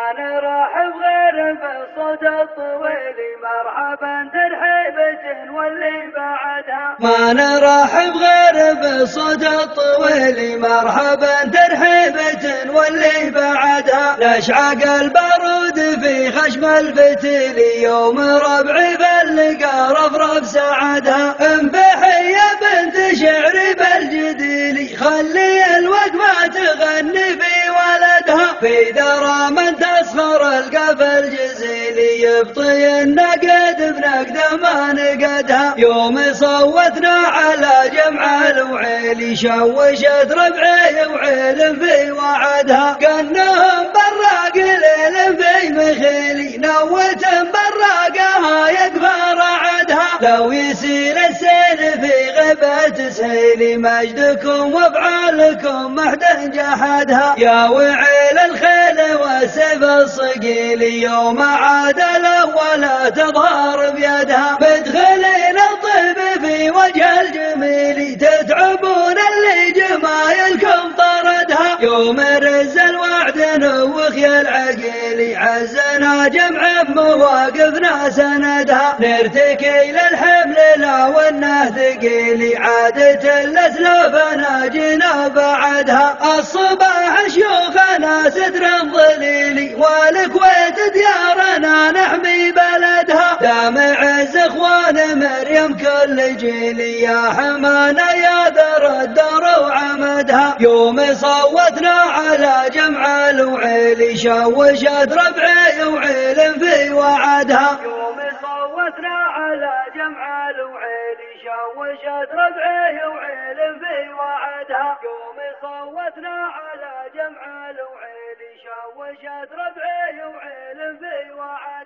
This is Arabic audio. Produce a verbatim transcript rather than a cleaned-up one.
ما نرحب غير بالصوت الطويل مرحبا ترحيبة واللي بعدها. ما نرحب غير بالصوت الطويل مرحبا ترحيبة واللي بعدها. نشعق البارود في خشم الفتيل يوم ربعي باللقا رفرف سعدها. انبحي يا بنت شعري بالجديل خلي الوقفة تغني في ولدها. في ذرى من تسخر القف الجزيل يبطي النقد بنقده ما نقدها. يوم صوتنا على جمع الوعيل شوشت ربعي وعيل في وعدها. قنهم براق ليل في مخيلي نوت براقها يقفى رعدها. لو يسيل السيل في غيبة سيلي مجدكم وافعالكم محد جحدها. يا وعيل الخيل والسيف الصقيل يوم عاد الأول تظهر بيدها. مدخلين الطيب في وجه الجميل تتعبون اللي جمايلكم طردها. يوم رز الوعد نوخي العقيل عزنا جمع مواقفنا سندها. نرتكي للحمل لا وانه ثقيل عادة الاسلافنا جينا بعدها. الصباح شيوخنا ستر ظليلي والكويت ديارنا نحمي بلدها. دام عز اخوان مريم كل جيل يا حمانا يا ذر الدار وعمدها. يوم صوتنا على جمع الوعيل شوشت ربعي وعيل في وعدها. يوم صوتنا على جمع الوعيل شوشت ربعي وعيل في وعدها. يوم صوتنا على جمع الوعيل شوشت ربعي وعيل في وعدها.